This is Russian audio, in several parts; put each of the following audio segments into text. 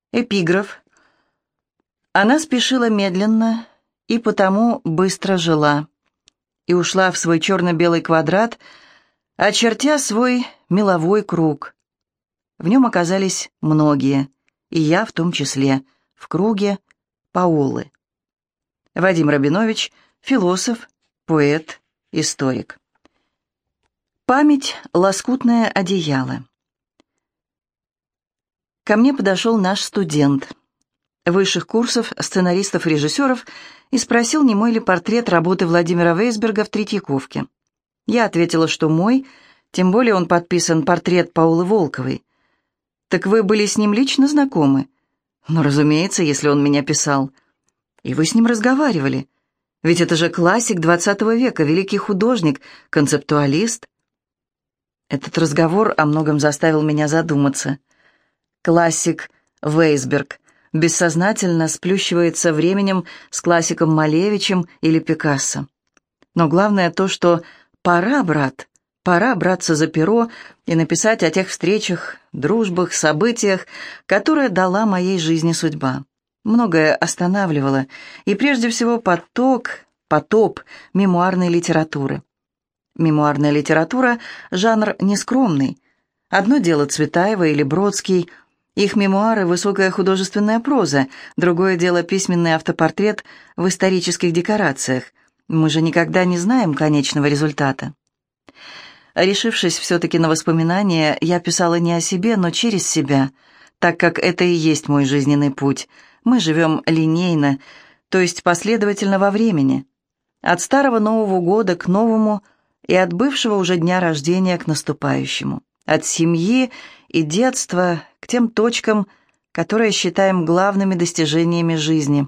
Эпиграф. Она спешила медленно и потому быстро жила, и ушла в свой черно-белый квадрат, очертя свой меловой круг. В нем оказались многие, и я в том числе, в круге Паолы. Вадим Рабинович, философ, поэт, историк. Память — лоскутное одеяло. Ко мне подошел наш студент высших курсов сценаристов и режиссеров и спросил, не мой ли портрет работы Владимира Вейсберга в Третьяковке. Я ответила, что мой, тем более он подписан «Портрет Паолы Волковой». «Так вы были с ним лично знакомы?» «Ну, разумеется, если он меня писал». «И вы с ним разговаривали? Ведь это же классик XX века, великий художник, концептуалист». Этот разговор о многом заставил меня задуматься. Классик Вейсберг бессознательно сплющивается временем с классиком Малевичем или Пикассо. Но главное то, что пора, брат, пора браться за перо и написать о тех встречах, дружбах, событиях, которые дала моей жизни судьба. Многое останавливало, и прежде всего потоп мемуарной литературы. Мемуарная литература — жанр нескромный. Одно дело Цветаева или Бродский, их мемуары — высокая художественная проза, другое дело письменный автопортрет в исторических декорациях. Мы же никогда не знаем конечного результата. Решившись все-таки на воспоминания, я писала не о себе, но через себя, так как это и есть мой жизненный путь. Мы живем линейно, то есть последовательно во времени. От старого Нового года к новому и от бывшего уже дня рождения к наступающему. От семьи и детства к тем точкам, которые считаем главными достижениями жизни.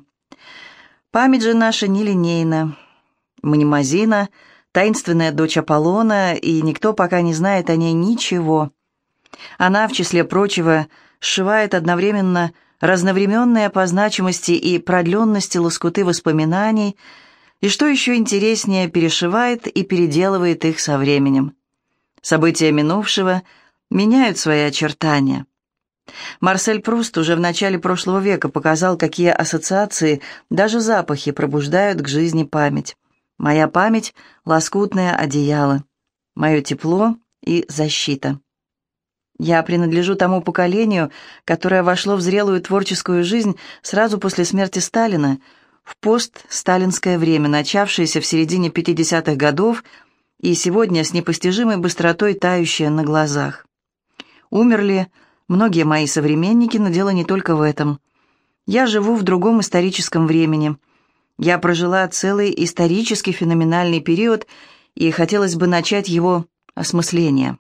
Память же наша нелинейна. Мнемозина, таинственная дочь Аполлона, и никто пока не знает о ней ничего. Она, в числе прочего, сшивает одновременно разновременные по значимости и продленности лоскуты воспоминаний, и, что еще интереснее, перешивает и переделывает их со временем. События минувшего меняют свои очертания. Марсель Пруст уже в начале прошлого века показал, какие ассоциации, даже запахи пробуждают к жизни память. Моя память — лоскутное одеяло, мое тепло и защита. Я принадлежу тому поколению, которое вошло в зрелую творческую жизнь сразу после смерти Сталина, в постсталинское время, начавшееся в середине 50-х годов и сегодня с непостижимой быстротой тающее на глазах. Умерли многие мои современники, но дело не только в этом. Я живу в другом историческом времени. Я прожила целый исторически феноменальный период, и хотелось бы начать его осмысление.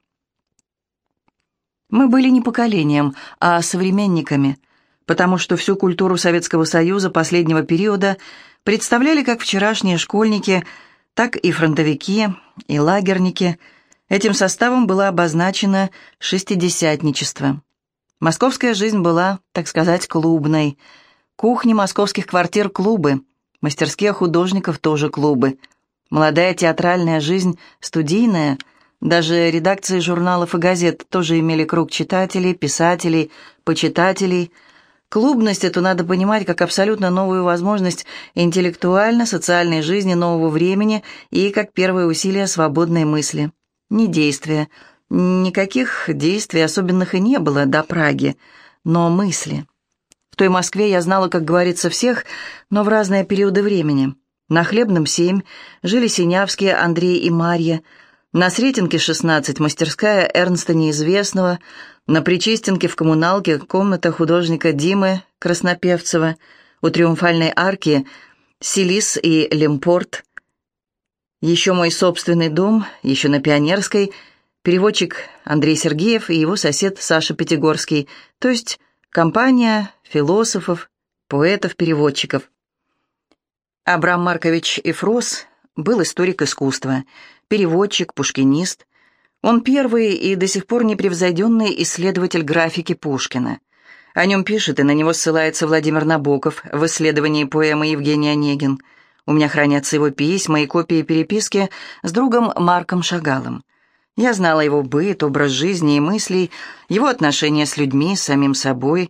Мы были не поколением, а современниками, потому что всю культуру Советского Союза последнего периода представляли как вчерашние школьники, так и фронтовики, и лагерники. Этим составом было обозначено шестидесятничество. Московская жизнь была, так сказать, клубной. Кухни московских квартир — клубы, мастерские художников — тоже клубы. Молодая театральная жизнь — студийная. Даже редакции журналов и газет тоже имели круг читателей, писателей, почитателей. Клубность эту надо понимать как абсолютно новую возможность интеллектуально-социальной жизни нового времени и как первое усилие свободной мысли. Не действия. Никаких действий особенных и не было до Праги, но мысли. В той Москве я знала, как говорится, всех, но в разные периоды времени. На Хлебном 7 жили Синявские Андрей и Марья, на Сретенке 16 мастерская Эрнста Неизвестного, на Причистенке в коммуналке комната художника Димы Краснопевцева, у Триумфальной арки Селис и Лемпорт. Еще мой собственный дом, еще на Пионерской, переводчик Андрей Сергеев и его сосед Саша Пятигорский, то есть компания философов, поэтов-переводчиков. Абрам Маркович Эфрос был историк искусства, переводчик, пушкинист. Он первый и до сих пор непревзойденный исследователь графики Пушкина. О нем пишет и на него ссылается Владимир Набоков в исследовании поэмы Евгений Онегин. У меня хранятся его письма и копии переписки с другом Марком Шагалом. Я знала его быт, образ жизни и мыслей, его отношения с людьми, с самим собой.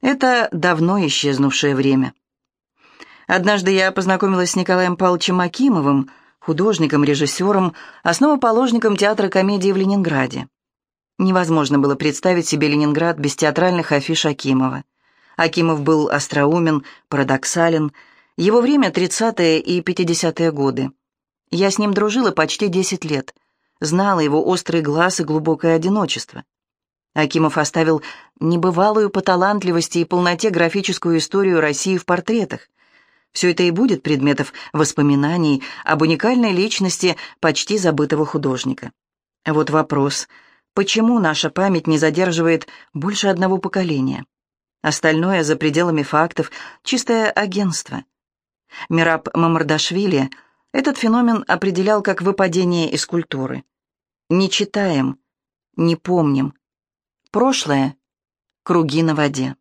Это давно исчезнувшее время. Однажды я познакомилась с Николаем Павловичем Акимовым, художником, режиссером, основоположником театра комедии в Ленинграде. Невозможно было представить себе Ленинград без театральных афиш Акимова. Акимов был остроумен, парадоксален. Его время — 30-е и 50-е годы. Я с ним дружила почти 10 лет. Знала его острый глаз и глубокое одиночество. Акимов оставил небывалую по талантливости и полноте графическую историю России в портретах. Все это и будет предметом воспоминаний об уникальной личности почти забытого художника. А вот вопрос: почему наша память не задерживает больше одного поколения? Остальное за пределами фактов — чистое агентство. Мераб Мамардашвили этот феномен определял как выпадение из культуры. Не читаем, не помним. Прошлое — круги на воде.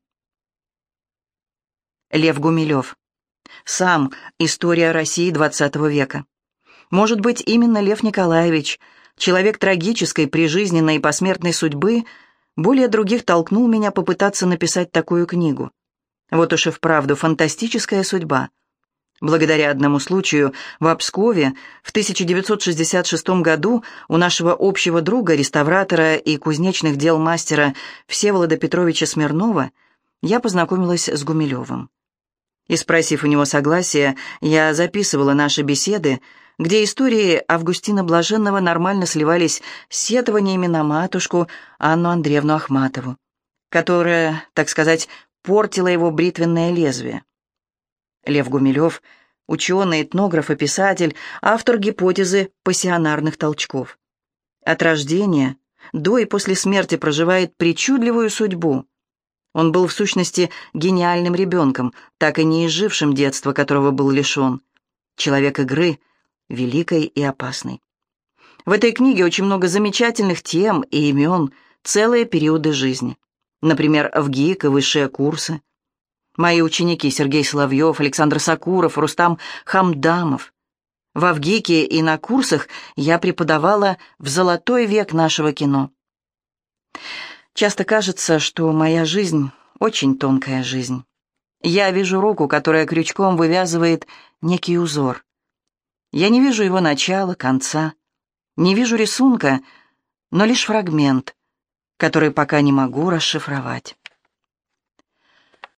Лев Гумилев. Сам история России XX века. Может быть, именно Лев Николаевич, человек трагической, прижизненной и посмертной судьбы, более других толкнул меня попытаться написать такую книгу. Вот уж и вправду фантастическая судьба. Благодаря одному случаю в Пскове в 1966 году у нашего общего друга, реставратора и кузнечных дел мастера Всеволода Петровича Смирнова, я познакомилась с Гумилевым. И, спросив у него согласия, я записывала наши беседы, где истории Августина Блаженного нормально сливались с сетованиями на матушку Анну Андреевну Ахматову, которая, так сказать, портила его бритвенное лезвие. Лев Гумилев — ученый, этнограф и писатель, автор гипотезы пассионарных толчков. От рождения до и после смерти проживает причудливую судьбу. Он был, в сущности, гениальным ребенком, так и не изжившим детства, которого был лишен. Человек игры, великой и опасной. В этой книге очень много замечательных тем и имен, целые периоды жизни. Например, в ГИК и высшие курсы. Мои ученики Сергей Соловьев, Александр Сакуров, Рустам Хамдамов. Во ВГИКе и на курсах я преподавала в золотой век нашего кино. Часто кажется, что моя жизнь — очень тонкая жизнь. Я вижу руку, которая крючком вывязывает некий узор. Я не вижу его начала, конца, не вижу рисунка, но лишь фрагмент, который пока не могу расшифровать.